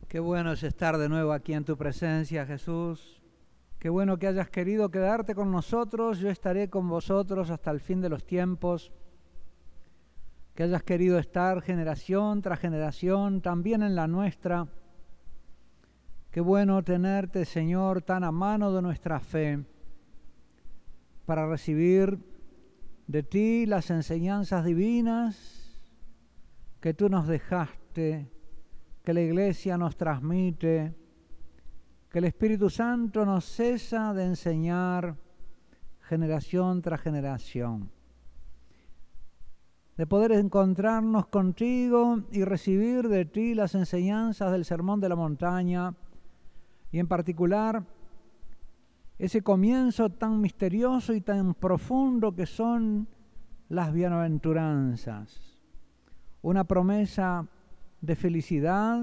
Qué bueno es estar de nuevo aquí en tu presencia, Jesús. Qué bueno que hayas querido quedarte con nosotros. Yo estaré con vosotros hasta el fin de los tiempos. Que hayas querido estar generación tras generación, también en la nuestra. Qué bueno tenerte, Señor, tan a mano de nuestra fe, para recibir de ti las enseñanzas divinas que tú nos dejaste, que la Iglesia nos transmite, que el Espíritu Santo nos cesa de enseñar generación tras generación. De poder encontrarnos contigo y recibir de ti las enseñanzas del Sermón de la Montaña, y en particular ese comienzo tan misterioso y tan profundo que son las bienaventuranzas. Una promesa de felicidad,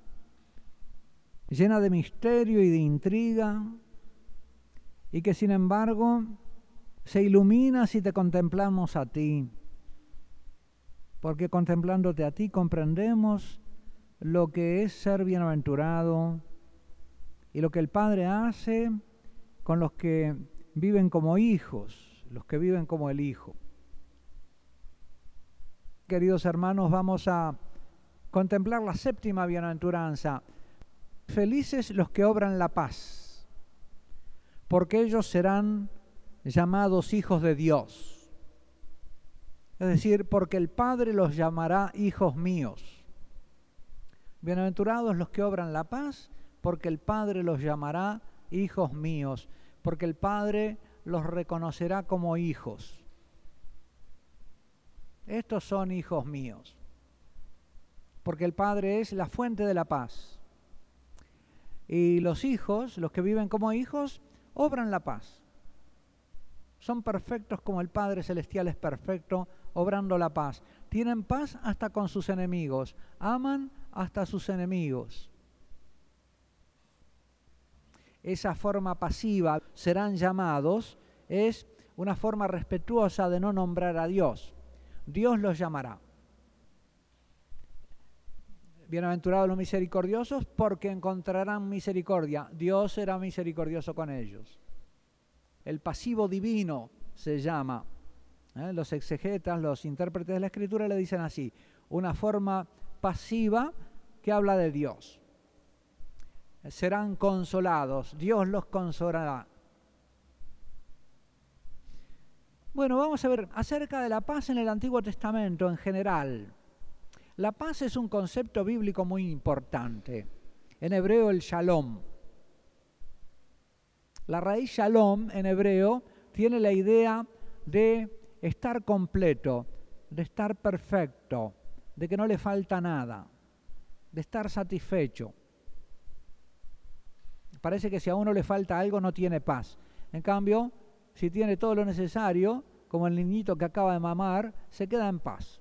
llena de misterio y de intriga, y que sin embargo se ilumina si te contemplamos a ti, porque contemplándote a ti comprendemos lo que es ser bienaventurado y lo que el Padre hace con los que viven como hijos, los que viven como el Hijo. Queridos hermanos, vamos a contemplar la séptima bienaventuranza. Felices los que obran la paz, porque ellos serán llamados hijos de Dios. Es decir, porque el Padre los llamará hijos míos. Bienaventurados los que obran la paz, porque el Padre los llamará hijos míos, porque el Padre los reconocerá como hijos. Estos son hijos míos, porque el Padre es la fuente de la paz. Y los hijos, los que viven como hijos, obran la paz. Son perfectos como el Padre Celestial es perfecto, obrando la paz. Tienen paz hasta con sus enemigos, aman hasta a sus enemigos. Esa forma pasiva, serán llamados, es una forma respetuosa de no nombrar a Dios. Dios los llamará. Bienaventurados los misericordiosos, porque encontrarán misericordia. Dios será misericordioso con ellos. El pasivo divino se llama. Los exegetas, los intérpretes de la Escritura le dicen así: una forma pasiva que habla de Dios. Serán consolados, Dios los consolará. Bueno, vamos a ver acerca de la paz en el Antiguo Testamento en general. La paz es un concepto bíblico muy importante. En hebreo, el shalom. La raíz shalom en hebreo tiene la idea de estar completo, de estar perfecto, de que no le falta nada, de estar satisfecho. Parece que si a uno le falta algo no tiene paz. En cambio, si tiene todo lo necesario, como el niñito que acaba de mamar, se queda en paz.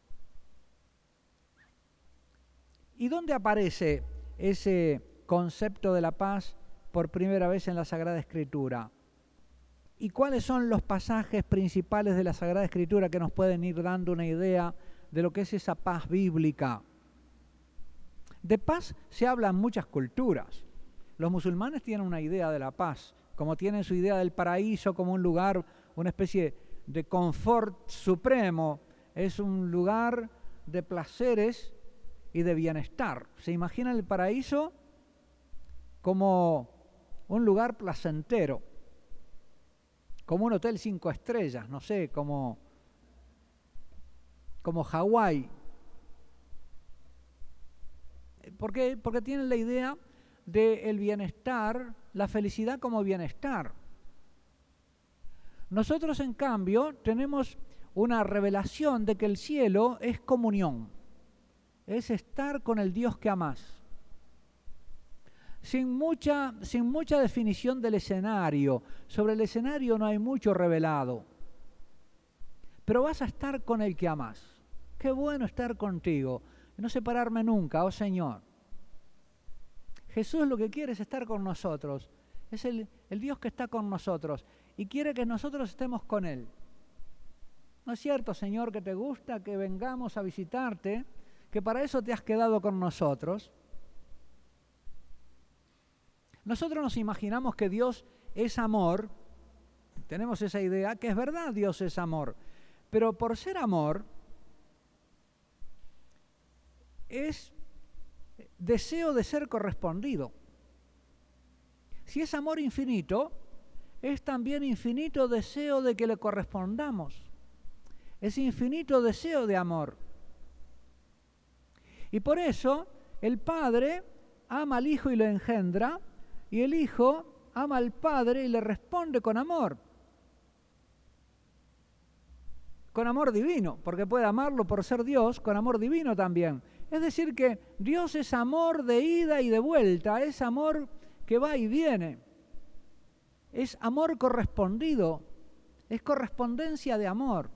¿Y dónde aparece ese concepto de la paz por primera vez en la Sagrada Escritura? ¿Y cuáles son los pasajes principales de la Sagrada Escritura que nos pueden ir dando una idea de lo que es esa paz bíblica? De paz se habla en muchas culturas. Los musulmanes tienen una idea de la paz, como tienen su idea del paraíso como un lugar, una especie de confort supremo. Es un lugar de placeres y de bienestar. ¿Se imaginan el paraíso como un lugar placentero? Como un hotel 5 estrellas, no sé, como Hawái. ¿Por qué? Porque tienen la idea del bienestar, la felicidad como bienestar. Nosotros, en cambio, tenemos una revelación de que el cielo es comunión, es estar con el Dios que amás. Sin mucha definición del escenario. Sobre el escenario no hay mucho revelado. Pero vas a estar con el que amás. Qué bueno estar contigo, no separarme nunca, oh Señor. Jesús lo que quiere es estar con nosotros. Es el Dios que está con nosotros y quiere que nosotros estemos con Él. ¿No es cierto, Señor, que te gusta que vengamos a visitarte? Que para eso te has quedado con nosotros. Nosotros nos imaginamos que Dios es amor, tenemos esa idea, que es verdad, Dios es amor, pero por ser amor es deseo de ser correspondido. Si es amor infinito, es también infinito deseo de que le correspondamos. Es infinito deseo de amor. Y por eso el Padre ama al Hijo y lo engendra, y el Hijo ama al Padre y le responde con amor. Con amor divino, porque puede amarlo por ser Dios, con amor divino también. Es decir que Dios es amor de ida y de vuelta, es amor que va y viene. Es amor correspondido, es correspondencia de amor.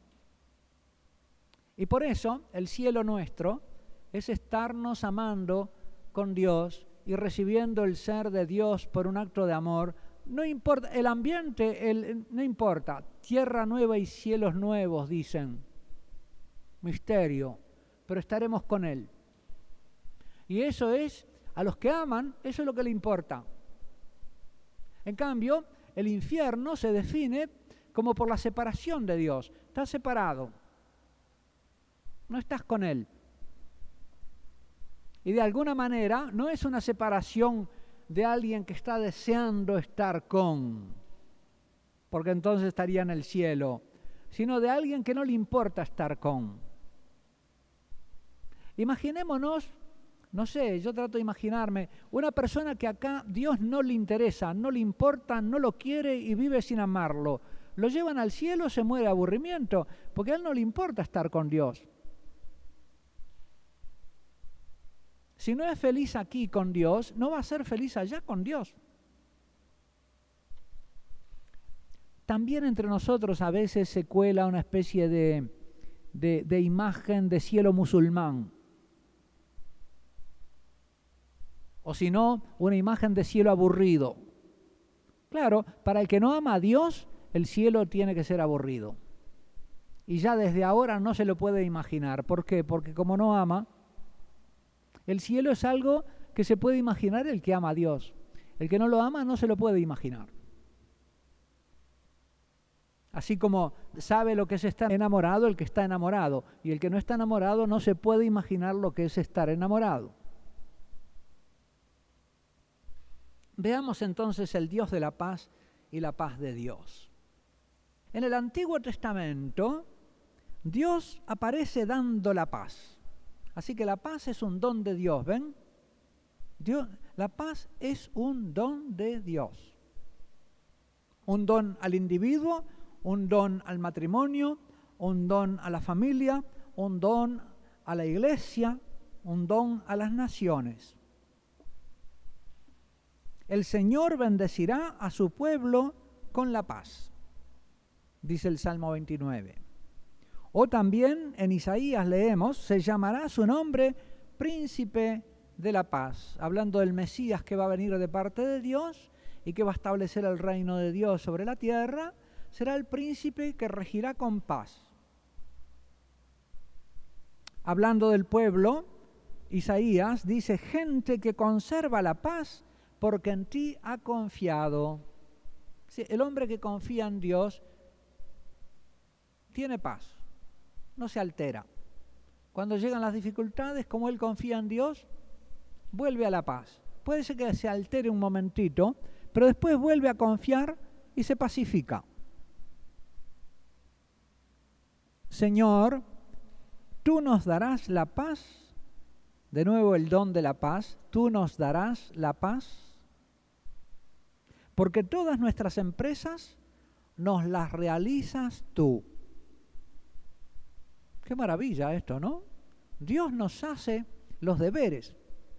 Y por eso el cielo nuestro es estarnos amando con Dios y recibiendo el ser de Dios por un acto de amor. No importa, el ambiente, no importa, tierra nueva y cielos nuevos, dicen, misterio, pero estaremos con Él. Y eso es, a los que aman, eso es lo que le importa. En cambio, el infierno se define como por la separación de Dios. Estás separado, no estás con Él. Y de alguna manera no es una separación de alguien que está deseando estar con, porque entonces estaría en el cielo, sino de alguien que no le importa estar con. Imaginémonos, no sé, yo trato de imaginarme, una persona que acá Dios no le interesa, no le importa, no lo quiere y vive sin amarlo. Lo llevan al cielo, se muere de aburrimiento, porque a él no le importa estar con Dios. Si no es feliz aquí con Dios, no va a ser feliz allá con Dios. También entre nosotros a veces se cuela una especie de imagen de cielo musulmán. O si no, una imagen de cielo aburrido. Claro, para el que no ama a Dios, el cielo tiene que ser aburrido. Y ya desde ahora no se lo puede imaginar. ¿Por qué? Porque como no ama, el cielo es algo que se puede imaginar el que ama a Dios. El que no lo ama no se lo puede imaginar. Así como sabe lo que es estar enamorado el que está enamorado, y el que no está enamorado no se puede imaginar lo que es estar enamorado. Veamos entonces el Dios de la paz y la paz de Dios. En el Antiguo Testamento, Dios aparece dando la paz. Así que la paz es un don de Dios, ¿ven? La paz es un don de Dios. Un don al individuo, un don al matrimonio, un don a la familia, un don a la iglesia, un don a las naciones. El Señor bendecirá a su pueblo con la paz, dice el Salmo 29. O también en Isaías leemos, se llamará su nombre Príncipe de la Paz, hablando del Mesías que va a venir de parte de Dios y que va a establecer el reino de Dios sobre la tierra, será el príncipe que regirá con paz. Hablando del pueblo, Isaías dice, gente que conserva la paz porque en ti ha confiado. Sí, el hombre que confía en Dios tiene paz. No se altera. Cuando llegan las dificultades, como él confía en Dios, vuelve a la paz. Puede ser que se altere un momentito, pero después vuelve a confiar y se pacifica. Señor, tú nos darás la paz, de nuevo el don de la paz, tú nos darás la paz, porque todas nuestras empresas nos las realizas tú. Qué maravilla esto, ¿no? Dios nos hace los deberes.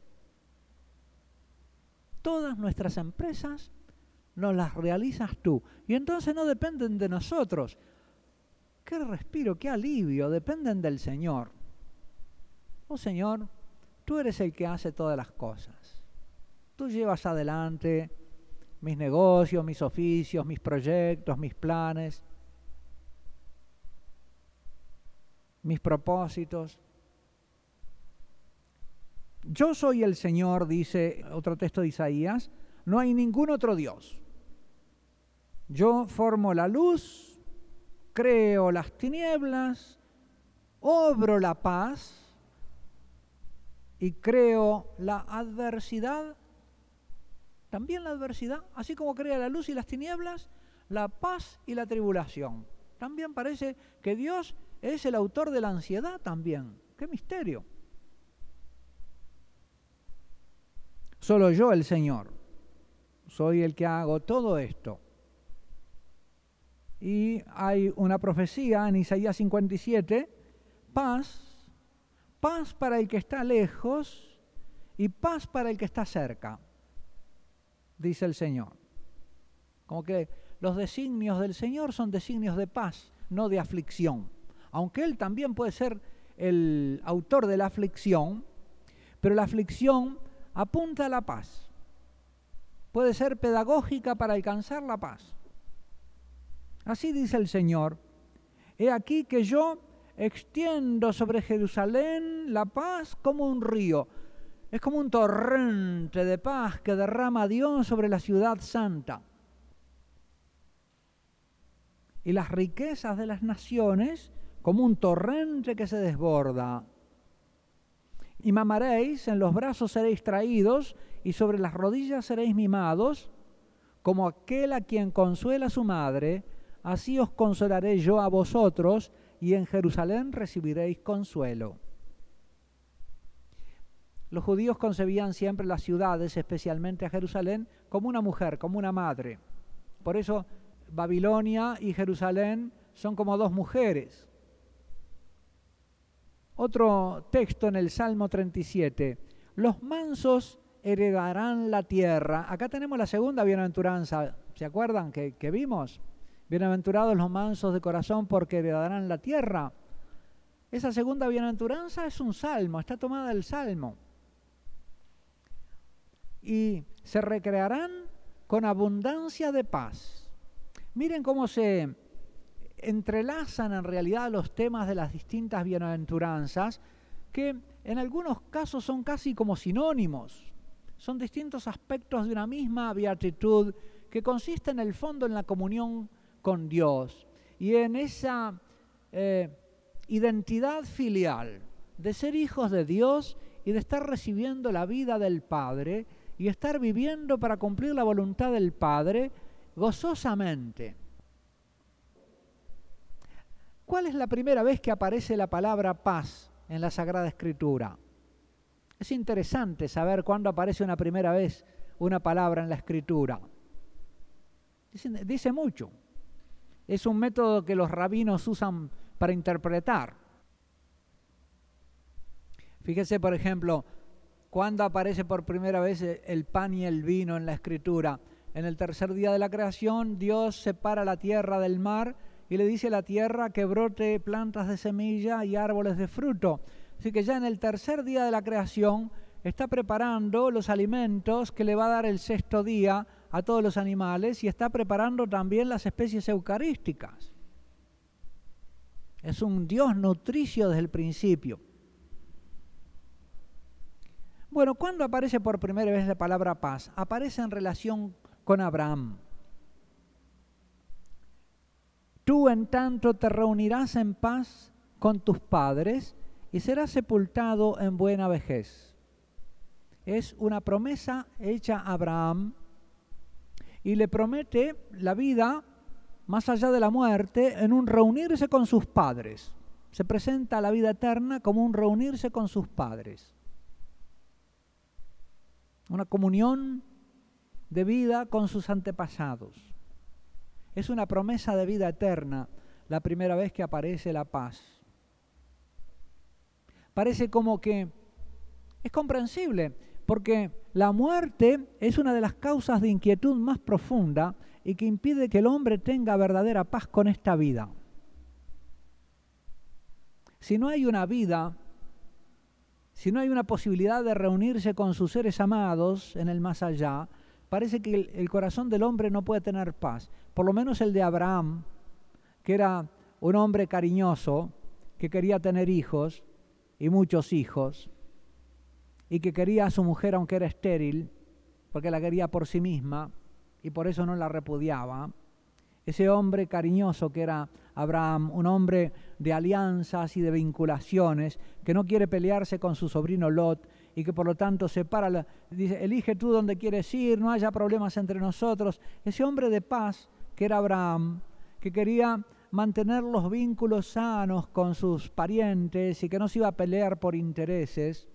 Todas nuestras empresas nos las realizas tú. Y entonces no dependen de nosotros. Qué respiro, qué alivio, dependen del Señor. Oh Señor, tú eres el que hace todas las cosas. Tú llevas adelante mis negocios, mis oficios, mis proyectos, mis planes, mis propósitos. Yo soy el Señor, dice otro texto de Isaías, No hay ningún otro Dios. Yo formo la luz, creo las tinieblas, obro la paz y creo la adversidad. También la adversidad, así como crea la luz y las tinieblas, la paz y la tribulación. También parece que Dios es el autor de la ansiedad también. ¡Qué misterio! Solo yo, el Señor, soy el que hago todo esto. Y hay una profecía en Isaías 57, paz para el que está lejos y paz para el que está cerca, dice el Señor. Como que los designios del Señor son designios de paz, no de aflicción. Aunque Él también puede ser el autor de la aflicción, pero la aflicción apunta a la paz. Puede ser pedagógica para alcanzar la paz. Así dice el Señor: he aquí que yo extiendo sobre Jerusalén la paz como un río. Es como un torrente de paz que derrama Dios sobre la ciudad santa. Y las riquezas de las naciones como un torrente que se desborda. Y mamaréis, en los brazos seréis traídos, y sobre las rodillas seréis mimados, como aquel a quien consuela su madre, así os consolaré yo a vosotros, y en Jerusalén recibiréis consuelo. Los judíos concebían siempre las ciudades, especialmente a Jerusalén, como una mujer, como una madre. Por eso Babilonia y Jerusalén son como dos mujeres. Otro texto en el Salmo 37. Los mansos heredarán la tierra. Acá tenemos la segunda bienaventuranza. ¿Se acuerdan que vimos? Bienaventurados los mansos de corazón porque heredarán la tierra. Esa segunda bienaventuranza es un salmo, está tomada del Salmo. Y se recrearán con abundancia de paz. Miren cómo se entrelazan en realidad los temas de las distintas bienaventuranzas, que en algunos casos son casi como sinónimos. Son distintos aspectos de una misma beatitud que consiste en el fondo en la comunión con Dios y en esa identidad filial de ser hijos de Dios y de estar recibiendo la vida del Padre y estar viviendo para cumplir la voluntad del Padre gozosamente. ¿Cuál es la primera vez que aparece la palabra paz en la Sagrada Escritura? Es interesante saber cuándo aparece una primera vez una palabra en la Escritura. Dice mucho. Es un método que los rabinos usan para interpretar. Fíjese, por ejemplo, cuándo aparece por primera vez el pan y el vino en la Escritura. En el tercer día de la creación, Dios separa la tierra del mar y le dice a la tierra que brote plantas de semilla y árboles de fruto. Así que ya en el tercer día de la creación está preparando los alimentos que le va a dar el sexto día a todos los animales y está preparando también las especies eucarísticas. Es un Dios nutricio desde el principio. Bueno, ¿cuándo aparece por primera vez la palabra paz? Aparece en relación con Abraham. Tú en tanto te reunirás en paz con tus padres y serás sepultado en buena vejez. Es una promesa hecha a Abraham y le promete la vida más allá de la muerte en un reunirse con sus padres. Se presenta la vida eterna como un reunirse con sus padres. Una comunión de vida con sus antepasados. Es una promesa de vida eterna la primera vez que aparece la paz. Parece como que es comprensible, porque la muerte es una de las causas de inquietud más profunda y que impide que el hombre tenga verdadera paz con esta vida. Si no hay una vida, si no hay una posibilidad de reunirse con sus seres amados en el más allá, parece que el corazón del hombre no puede tener paz. Por lo menos el de Abraham, que era un hombre cariñoso, que quería tener hijos y muchos hijos, y que quería a su mujer aunque era estéril, porque la quería por sí misma y por eso no la repudiaba. Ese hombre cariñoso que era Abraham, un hombre de alianzas y de vinculaciones, que no quiere pelearse con su sobrino Lot y que por lo tanto dice, elige tú dónde quieres ir, no haya problemas entre nosotros. Ese hombre de paz que era Abraham, que quería mantener los vínculos sanos con sus parientes y que no se iba a pelear por intereses.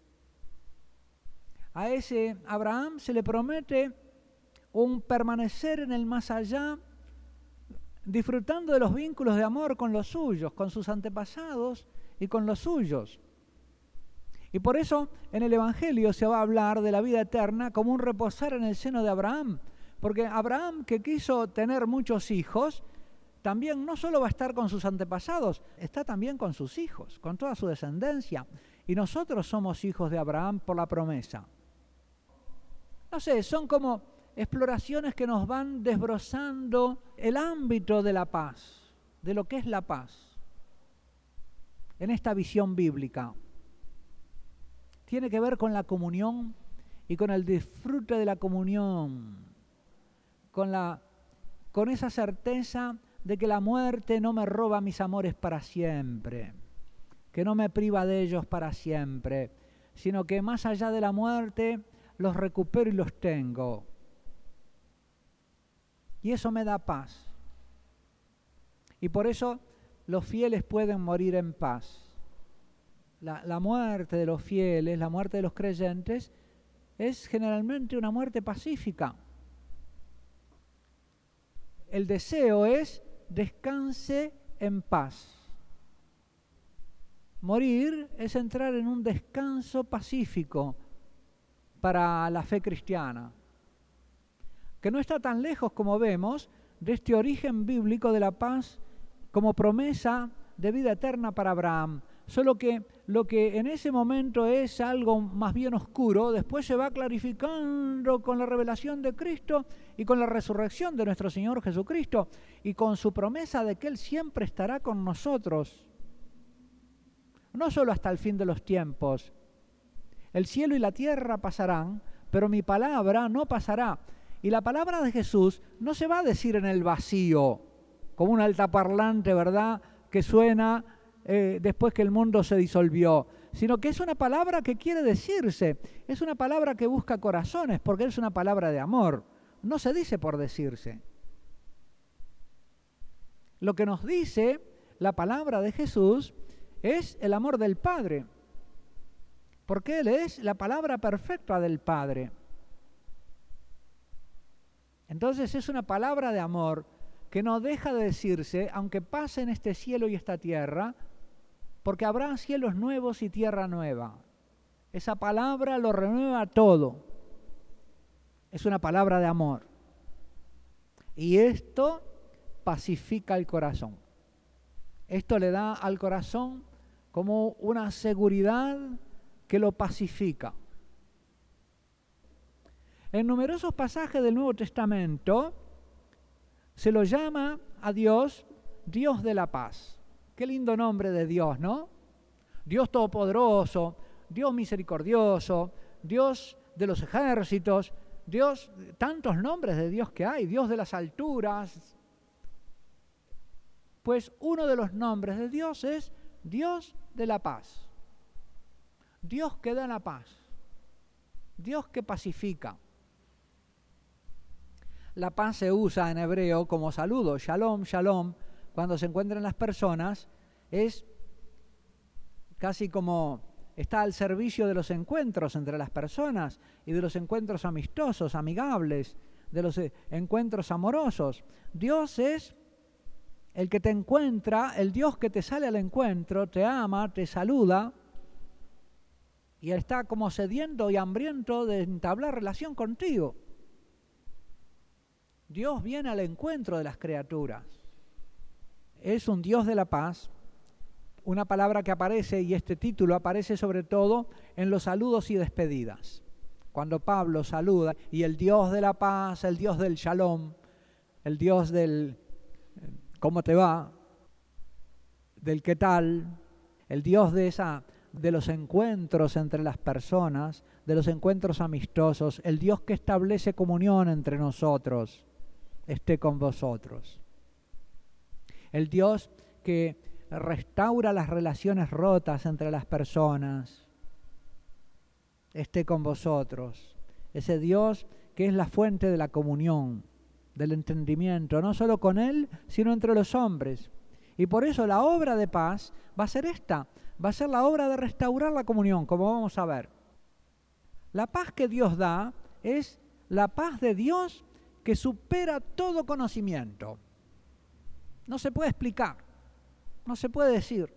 A ese Abraham se le promete un permanecer en el más allá, disfrutando de los vínculos de amor con los suyos, con sus antepasados y con los suyos. Y por eso en el Evangelio se va a hablar de la vida eterna como un reposar en el seno de Abraham, porque Abraham, que quiso tener muchos hijos, también no solo va a estar con sus antepasados, está también con sus hijos, con toda su descendencia. Y nosotros somos hijos de Abraham por la promesa. No sé, son como exploraciones que nos van desbrozando el ámbito de la paz, de lo que es la paz, en esta visión bíblica. Tiene que ver con la comunión y con el disfrute de la comunión, con esa certeza de que la muerte no me roba mis amores para siempre, que no me priva de ellos para siempre, sino que más allá de la muerte los recupero y los tengo. Y eso me da paz. Y por eso los fieles pueden morir en paz. La muerte de los fieles, la muerte de los creyentes, es generalmente una muerte pacífica. El deseo es descanse en paz. Morir es entrar en un descanso pacífico para la fe cristiana, que no está tan lejos, como vemos, de este origen bíblico de la paz como promesa de vida eterna para Abraham. Solo que lo que en ese momento es algo más bien oscuro, después se va clarificando con la revelación de Cristo y con la resurrección de nuestro Señor Jesucristo y con su promesa de que Él siempre estará con nosotros, no solo hasta el fin de los tiempos. El cielo y la tierra pasarán, pero mi palabra no pasará. Y la palabra de Jesús no se va a decir en el vacío, como un altaparlante, ¿verdad?, que suena después que el mundo se disolvió, sino que es una palabra que quiere decirse, es una palabra que busca corazones, porque es una palabra de amor, no se dice por decirse. Lo que nos dice la palabra de Jesús es el amor del Padre, porque Él es la palabra perfecta del Padre. Entonces es una palabra de amor que no deja de decirse, aunque pase en este cielo y esta tierra, porque habrá cielos nuevos y tierra nueva. Esa palabra lo renueva todo. Es una palabra de amor. Y esto pacifica el corazón. Esto le da al corazón como una seguridad que lo pacifica. En numerosos pasajes del Nuevo Testamento se lo llama a Dios Dios de la paz. Qué lindo nombre de Dios, ¿no? Dios todopoderoso, Dios misericordioso, Dios de los ejércitos, Dios, tantos nombres de Dios que hay, Dios de las alturas. Pues uno de los nombres de Dios es Dios de la paz. Dios que da la paz. Dios que pacifica. La paz se usa en hebreo como saludo, shalom, shalom, cuando se encuentran las personas, es casi como está al servicio de los encuentros entre las personas y de los encuentros amistosos, amigables, de los encuentros amorosos. Dios es el que te encuentra, el Dios que te sale al encuentro, te ama, te saluda y está como sediento y hambriento de entablar relación contigo. Dios viene al encuentro de las criaturas. Es un Dios de la paz, una palabra que aparece, y este título aparece sobre todo en los saludos y despedidas. Cuando Pablo saluda, y el Dios de la paz, el Dios del shalom, el Dios del ¿cómo te va?, del qué tal, el Dios de los encuentros entre las personas, de los encuentros amistosos, el Dios que establece comunión entre nosotros, esté con vosotros. El Dios que restaura las relaciones rotas entre las personas, esté con vosotros. Ese Dios que es la fuente de la comunión, del entendimiento, no solo con Él, sino entre los hombres. Y por eso la obra de paz va a ser esta, va a ser la obra de restaurar la comunión, como vamos a ver. La paz que Dios da es la paz de Dios que supera todo conocimiento. No se puede explicar, no se puede decir.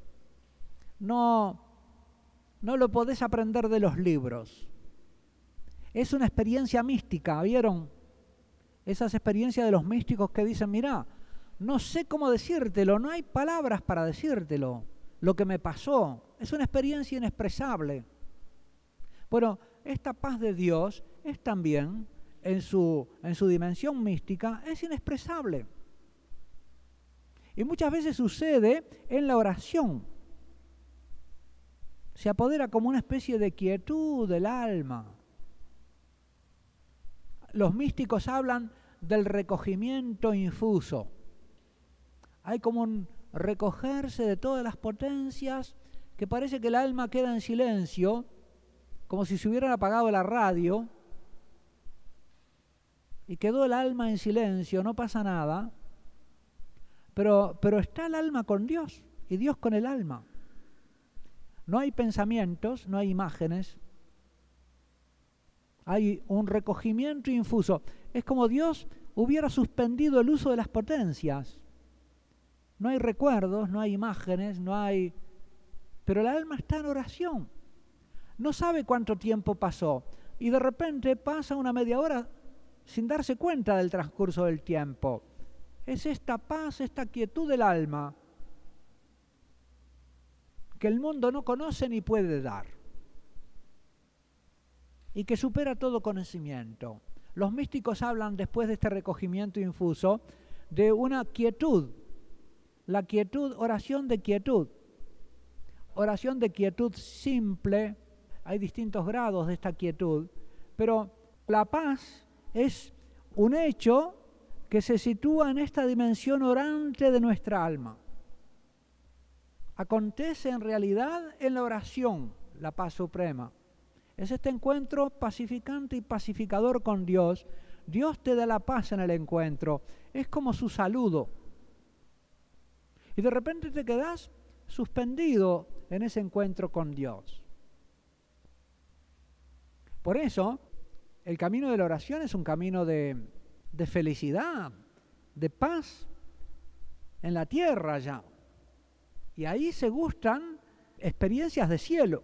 No lo podés aprender de los libros. Es una experiencia mística, ¿vieron? Esas experiencias de los místicos que dicen, mirá, no sé cómo decírtelo, no hay palabras para decírtelo, lo que me pasó. Es una experiencia inexpresable. Bueno, esta paz de Dios es también, en su dimensión mística, es inexpresable. Y muchas veces sucede en la oración. Se apodera como una especie de quietud del alma. Los místicos hablan del recogimiento infuso. Hay como un recogerse de todas las potencias que parece que el alma queda en silencio, como si se hubieran apagado la radio, y quedó el alma en silencio, no pasa nada, pero está el alma con Dios y Dios con el alma. No hay pensamientos, no hay imágenes, hay un recogimiento infuso. Es como Dios hubiera suspendido el uso de las potencias. No hay recuerdos, no hay imágenes, pero el alma está en oración. No sabe cuánto tiempo pasó y de repente pasa una media hora sin darse cuenta del transcurso del tiempo. Es esta paz, esta quietud del alma que el mundo no conoce ni puede dar y que supera todo conocimiento. Los místicos hablan, después de este recogimiento infuso, de una quietud. La quietud, oración de quietud. Oración de quietud simple. Hay distintos grados de esta quietud, pero la paz es un hecho que se sitúa en esta dimensión orante de nuestra alma. Acontece en realidad en la oración, la paz suprema. Es este encuentro pacificante y pacificador con Dios. Dios te da la paz en el encuentro. Es como su saludo. Y de repente te quedás suspendido en ese encuentro con Dios. Por eso, el camino de la oración es un camino de felicidad, de paz en la tierra ya. Y ahí se gustan experiencias de cielo.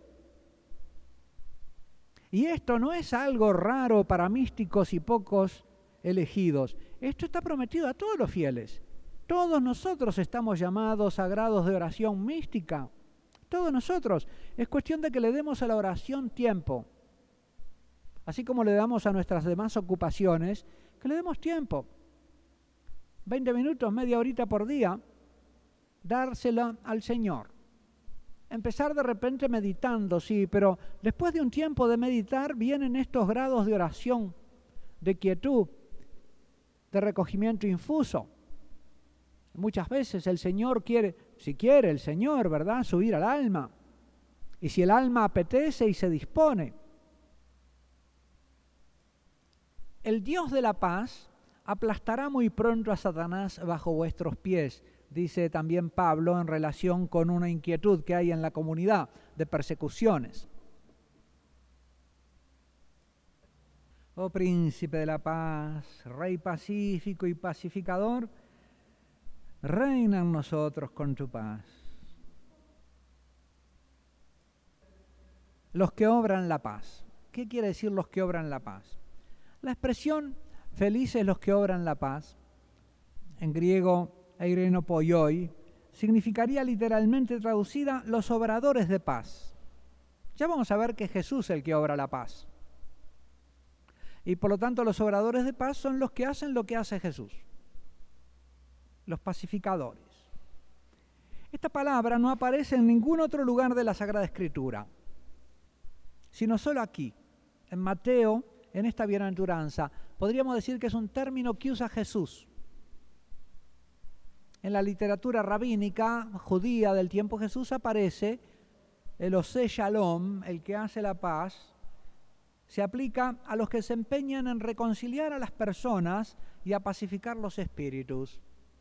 Y esto no es algo raro para místicos y pocos elegidos. Esto está prometido a todos los fieles. Todos nosotros estamos llamados a grados de oración mística. Todos nosotros. Es cuestión de que le demos a la oración tiempo. Así como le damos a nuestras demás ocupaciones, que le demos tiempo. 20 minutos, media horita por día, dársela al Señor. Empezar de repente meditando, sí, pero después de un tiempo de meditar vienen estos grados de oración, de quietud, de recogimiento infuso. Muchas veces el Señor quiere, si quiere el Señor, ¿verdad?, subir al alma. Y si el alma apetece y se dispone. El Dios de la paz aplastará muy pronto a Satanás bajo vuestros pies, dice también Pablo en relación con una inquietud que hay en la comunidad de persecuciones. Oh príncipe de la paz, rey pacífico y pacificador, reina en nosotros con tu paz. Los que obran la paz. ¿Qué quiere decir los que obran la paz? La expresión felices los que obran la paz, en griego eireno poioi, significaría literalmente traducida los obradores de paz. Ya vamos a ver que es Jesús el que obra la paz. Y por lo tanto los obradores de paz son los que hacen lo que hace Jesús. Los pacificadores. Esta palabra no aparece en ningún otro lugar de la Sagrada Escritura. sino solo aquí, en Mateo, en esta bienaventuranza. Podríamos decir que es un término que usa Jesús. En la literatura rabínica judía del tiempo de Jesús aparece el Osé Shalom, el que hace la paz. Se aplica a los que se empeñan en reconciliar a las personas y a pacificar los espíritus.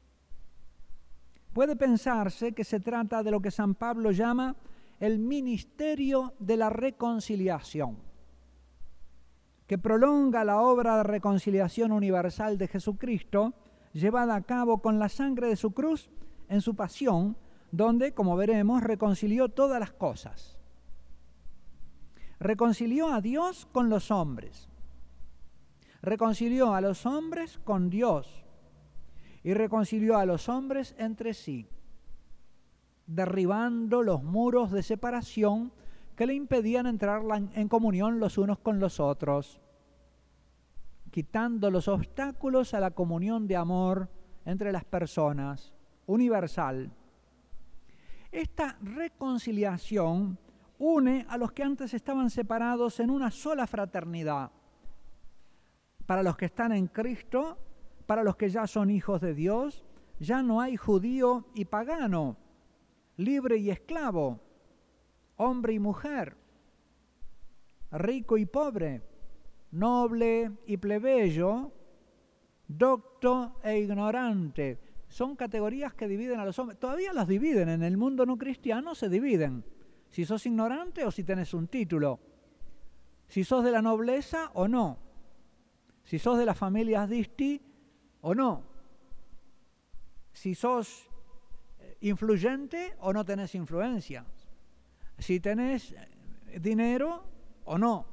Puede pensarse que se trata de lo que San Pablo llama el ministerio de la reconciliación, que prolonga la obra de reconciliación universal de Jesucristo, llevada a cabo con la sangre de su cruz en su pasión, donde, como veremos, reconcilió todas las cosas. Reconcilió a Dios con los hombres, reconcilió a los hombres con Dios y reconcilió a los hombres entre sí, derribando los muros de separación que le impedían entrar en comunión los unos con los otros, quitando los obstáculos a la comunión de amor entre las personas, universal. Esta reconciliación une a los que antes estaban separados en una sola fraternidad. Para los que están en Cristo, para los que ya son hijos de Dios, ya no hay judío y pagano, libre y esclavo, hombre y mujer, rico y pobre, noble y plebeyo, docto e ignorante. Son categorías que dividen a los hombres. Todavía los dividen, en el mundo no cristiano se dividen. Si sos ignorante o si tenés un título. Si sos de la nobleza o no. Si sos de las familias Disti o no. Si sos influyente o no tenés influencia. Si tenés dinero o no.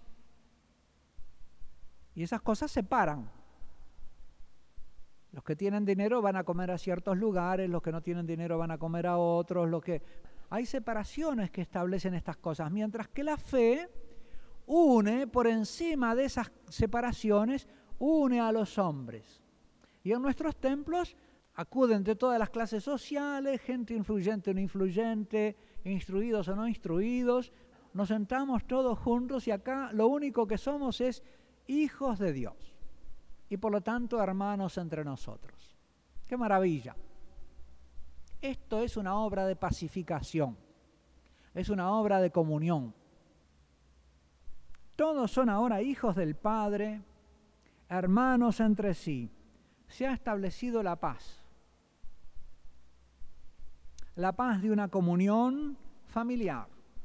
Y esas cosas separan. Los que tienen dinero van a comer a ciertos lugares, los que no tienen dinero van a comer a otros, Hay separaciones que establecen estas cosas, mientras que la fe une por encima de esas separaciones, une a los hombres. Y en nuestros templos acuden de todas las clases sociales, gente influyente o no influyente, instruidos o no instruidos. Nos sentamos todos juntos y acá lo único que somos es hijos de Dios. Y por lo tanto hermanos entre nosotros. ¡Qué maravilla! Esto es una obra de pacificación, es una obra de comunión. Todos son ahora hijos del Padre, hermanos entre sí. Se ha establecido la paz de una comunión familiar.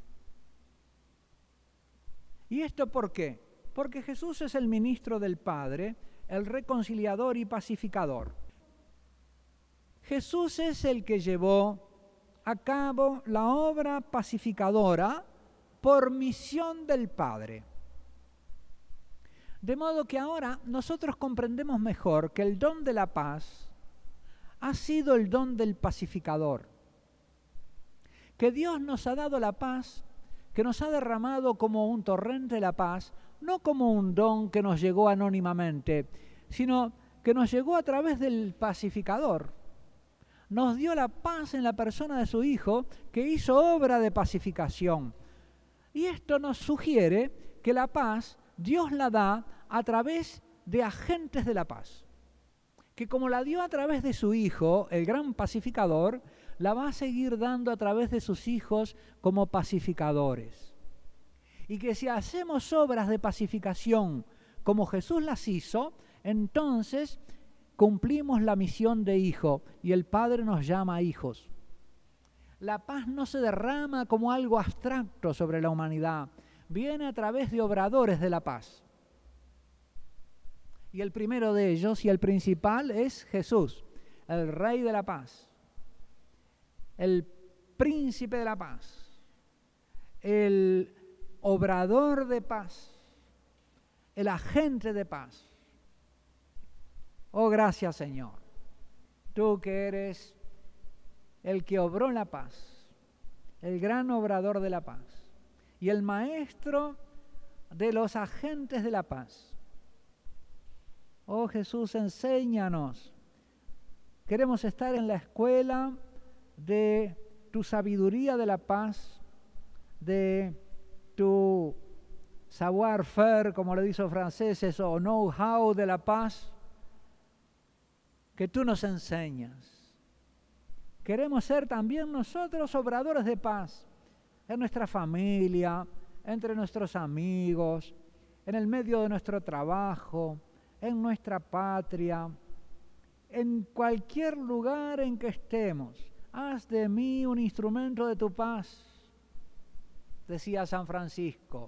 ¿Y esto por qué? Porque Jesús es el ministro del Padre, el reconciliador y pacificador. Jesús es el que llevó a cabo la obra pacificadora por misión del Padre. De modo que ahora nosotros comprendemos mejor que el don de la paz ha sido el don del pacificador. Que Dios nos ha dado la paz, que nos ha derramado como un torrente la paz, no como un don que nos llegó anónimamente, sino que nos llegó a través del pacificador. Nos dio la paz en la persona de su Hijo, que hizo obra de pacificación. Y esto nos sugiere que la paz Dios la da a través de agentes de la paz. Que como la dio a través de su Hijo, el gran pacificador, la va a seguir dando a través de sus hijos como pacificadores. Y que si hacemos obras de pacificación como Jesús las hizo, entonces cumplimos la misión de hijo y el Padre nos llama hijos. La paz no se derrama como algo abstracto sobre la humanidad, viene a través de obradores de la paz. Y el primero de ellos y el principal es Jesús, el Rey de la paz, el Príncipe de la paz, el obrador de paz, el agente de paz. Oh, gracias, Señor. Tú que eres el que obró la paz, el gran obrador de la paz y el maestro de los agentes de la paz. Oh, Jesús, enséñanos. Queremos estar en la escuela de tu sabiduría de la paz, de tu savoir-faire, como le dicen los franceses, o know-how de la paz que tú nos enseñas. Queremos ser también nosotros obradores de paz en nuestra familia, entre nuestros amigos, en el medio de nuestro trabajo, en nuestra patria, en cualquier lugar en que estemos. Haz de mí un instrumento de tu paz, decía San Francisco.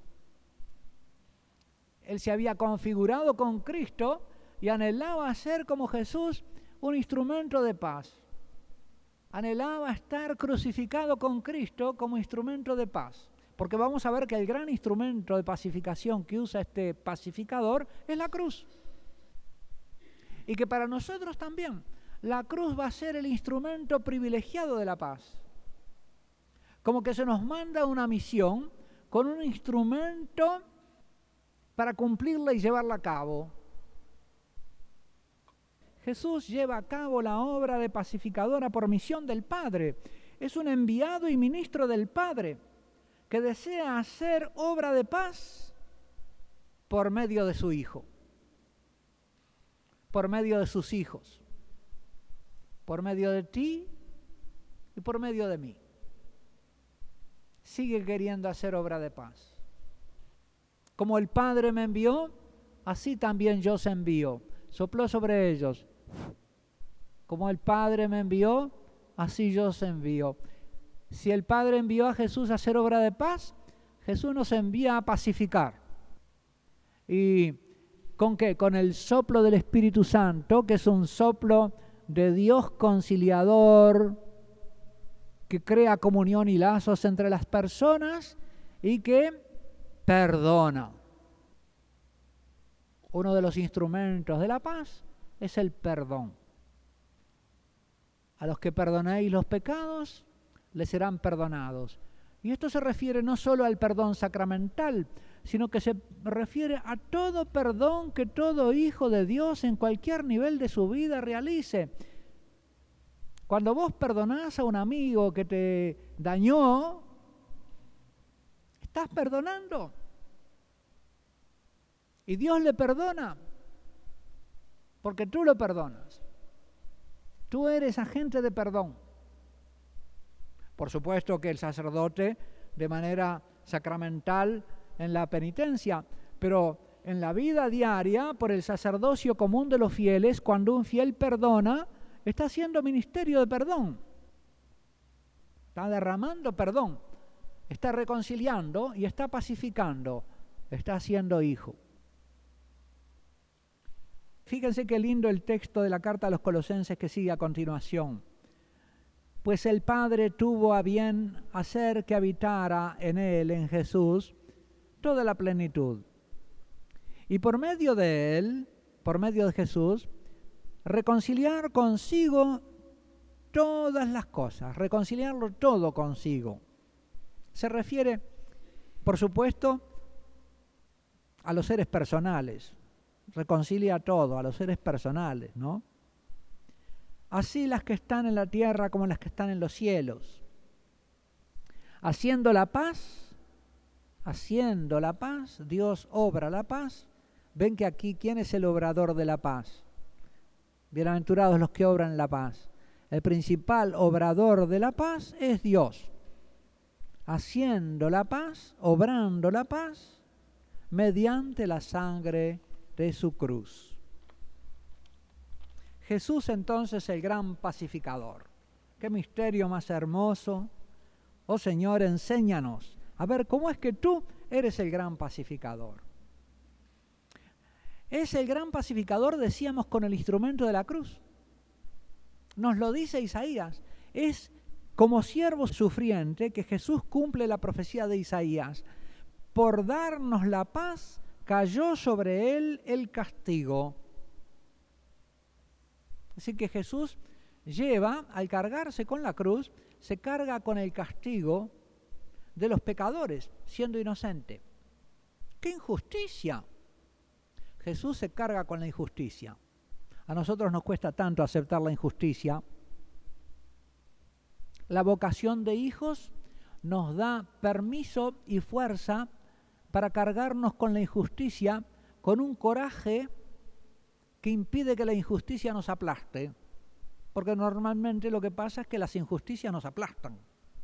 Él se había configurado con Cristo y anhelaba ser como Jesús un instrumento de paz. Anhelaba estar crucificado con Cristo como instrumento de paz. Porque vamos a ver que el gran instrumento de pacificación que usa este pacificador es la cruz. Y que para nosotros también la cruz va a ser el instrumento privilegiado de la paz. Como que se nos manda una misión con un instrumento para cumplirla y llevarla a cabo. Jesús lleva a cabo la obra de pacificadora por misión del Padre. Es un enviado y ministro del Padre que desea hacer obra de paz por medio de su Hijo, por medio de sus hijos, por medio de ti y por medio de mí. Sigue queriendo hacer obra de paz. Como el Padre me envió, así también yo os envío. Sopló sobre ellos. Como el Padre me envió, así yo os envío. Si el Padre envió a Jesús a hacer obra de paz, Jesús nos envía a pacificar. ¿Y con qué? Con el soplo del Espíritu Santo, que es un soplo de Dios conciliador, que crea comunión y lazos entre las personas y que perdona. Uno de los instrumentos de la paz es el perdón. A los que perdonéis los pecados, les serán perdonados. Y esto se refiere no solo al perdón sacramental, sino que se refiere a todo perdón que todo hijo de Dios en cualquier nivel de su vida realice. Cuando vos perdonás a un amigo que te dañó, estás perdonando. Y Dios le perdona, porque tú lo perdonas. Tú eres agente de perdón. Por supuesto que el sacerdote, de manera sacramental en la penitencia, pero en la vida diaria, por el sacerdocio común de los fieles, cuando un fiel perdona, está haciendo ministerio de perdón. Está derramando perdón. Está reconciliando y está pacificando. Está haciendo hijo. Fíjense qué lindo el texto de la carta a los Colosenses que sigue a continuación. Pues el Padre tuvo a bien hacer que habitara en él, en Jesús, toda la plenitud. Y por medio de él, por medio de Jesús, reconciliar consigo todas las cosas, reconciliarlo todo consigo. Se refiere, por supuesto, a los seres personales. Reconcilia todo, a los seres personales, ¿no? Así las que están en la tierra como las que están en los cielos. Haciendo la paz, Dios obra la paz. Ven que aquí, ¿quién es el obrador de la paz? Bienaventurados los que obran la paz. El principal obrador de la paz es Dios. Haciendo la paz, obrando la paz, mediante la sangre de su cruz. Jesús entonces el gran pacificador. Qué misterio más hermoso. Oh Señor, enséñanos a ver cómo es que tú eres el gran pacificador. Es el gran pacificador, decíamos, con el instrumento de la cruz. Nos lo dice Isaías. Es como siervo sufriente que Jesús cumple la profecía de Isaías. Por darnos la paz, cayó sobre él el castigo. Así que Jesús lleva, al cargarse con la cruz, se carga con el castigo de los pecadores, siendo inocente. ¡Qué injusticia! Jesús se carga con la injusticia. A nosotros nos cuesta tanto aceptar la injusticia. La vocación de hijos nos da permiso y fuerza para cargarnos con la injusticia, con un coraje que impide que la injusticia nos aplaste. Porque normalmente lo que pasa es que las injusticias nos aplastan.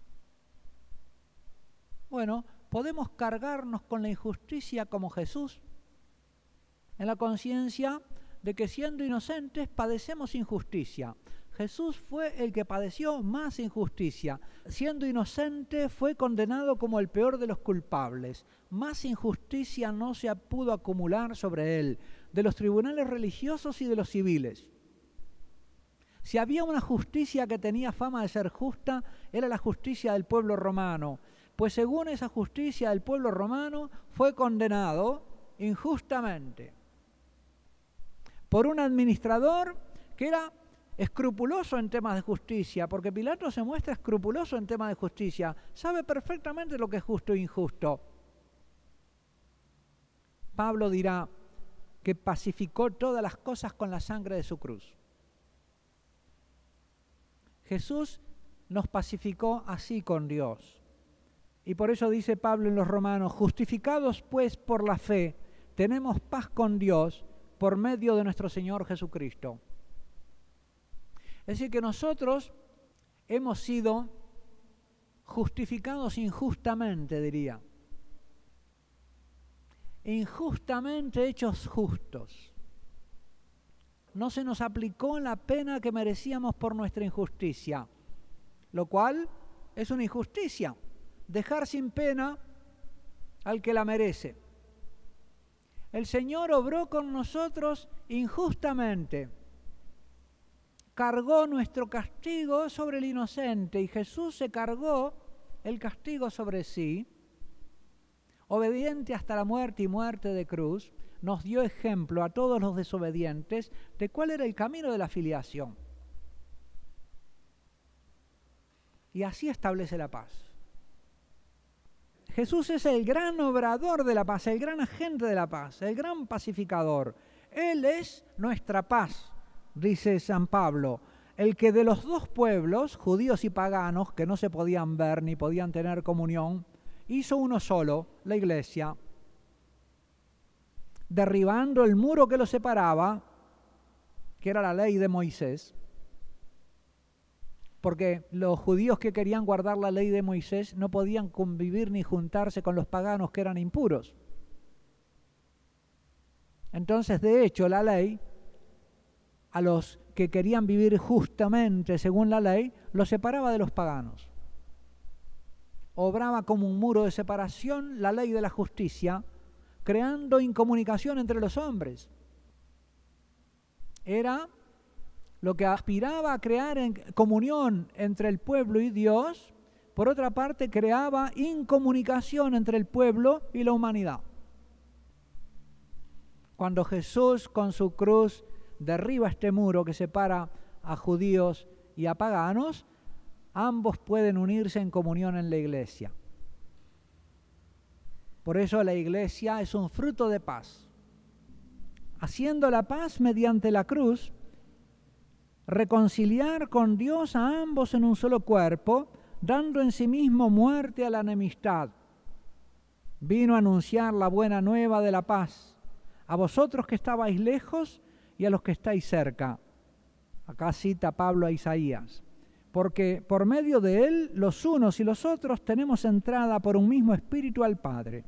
Bueno, podemos cargarnos con la injusticia como Jesús, en la conciencia de que siendo inocentes padecemos injusticia. Jesús fue el que padeció más injusticia. Siendo inocente fue condenado como el peor de los culpables. Más injusticia no se pudo acumular sobre él, de los tribunales religiosos y de los civiles. Si había una justicia que tenía fama de ser justa, era la justicia del pueblo romano. Pues según esa justicia del pueblo romano, fue condenado injustamente por un administrador que era escrupuloso en temas de justicia, porque Pilato se muestra escrupuloso en temas de justicia, sabe perfectamente lo que es justo e injusto. Pablo dirá que pacificó todas las cosas con la sangre de su cruz. Jesús nos pacificó así con Dios. Y por eso dice Pablo en los Romanos, justificados pues por la fe, tenemos paz con Dios por medio de nuestro Señor Jesucristo. Es decir, que nosotros hemos sido justificados injustamente, diría. Injustamente hechos justos. No se nos aplicó la pena que merecíamos por nuestra injusticia, lo cual es una injusticia, dejar sin pena al que la merece. El Señor obró con nosotros injustamente, cargó nuestro castigo sobre el inocente y Jesús se cargó el castigo sobre sí, obediente hasta la muerte y muerte de cruz, nos dio ejemplo a todos los desobedientes de cuál era el camino de la filiación. Y así establece la paz. Jesús es el gran obrador de la paz, el gran agente de la paz, el gran pacificador. Él es nuestra paz, dice San Pablo, el que de los dos pueblos, judíos y paganos, que no se podían ver ni podían tener comunión, hizo uno solo, la Iglesia, derribando el muro que los separaba, que era la ley de Moisés, porque los judíos que querían guardar la ley de Moisés no podían convivir ni juntarse con los paganos que eran impuros. Entonces, de hecho, la ley, a los que querían vivir justamente según la ley, los separaba de los paganos. Obraba como un muro de separación la ley de la justicia, creando incomunicación entre los hombres. Era lo que aspiraba a crear en comunión entre el pueblo y Dios, por otra parte creaba incomunicación entre el pueblo y la humanidad. Cuando Jesús con su cruz derriba este muro que separa a judíos y a paganos, ambos pueden unirse en comunión en la Iglesia. Por eso la Iglesia es un fruto de paz. Haciendo la paz mediante la cruz, reconciliar con Dios a ambos en un solo cuerpo, dando en sí mismo muerte a la enemistad. Vino a anunciar la buena nueva de la paz, a vosotros que estabais lejos y a los que estáis cerca. Acá cita Pablo a Isaías. Porque por medio de él, los unos y los otros tenemos entrada por un mismo espíritu al Padre.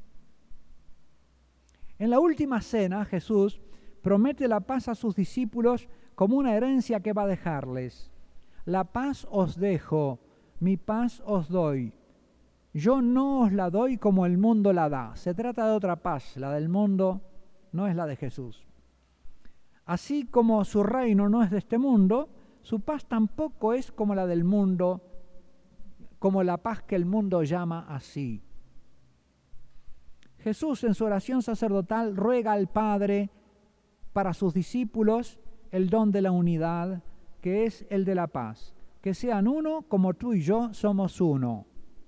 En la última cena, Jesús promete la paz a sus discípulos como una herencia que va a dejarles. La paz os dejo, mi paz os doy. Yo no os la doy como el mundo la da. Se trata de otra paz, la del mundo no es la de Jesús. Así como su reino no es de este mundo, su paz tampoco es como la del mundo, como la paz que el mundo llama así. Jesús en su oración sacerdotal ruega al Padre para sus discípulos el don de la unidad, que es el de la paz, que sean uno como tú y yo somos uno.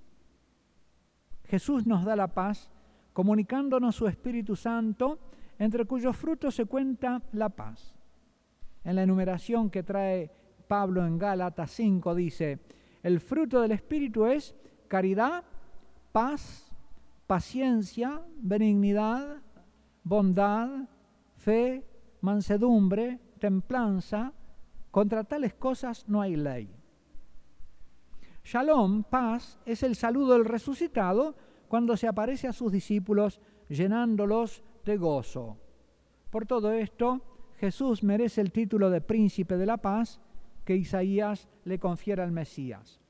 Jesús nos da la paz comunicándonos su Espíritu Santo, entre cuyos frutos se cuenta la paz. En la enumeración que trae Pablo en Gálatas 5 dice, el fruto del Espíritu es caridad, paz, paciencia, benignidad, bondad, fe, mansedumbre, templanza. Contra tales cosas no hay ley. Shalom, paz, es el saludo del resucitado cuando se aparece a sus discípulos llenándolos de gozo. Por todo esto, Jesús merece el título de príncipe de la paz que Isaías le confiere al Mesías.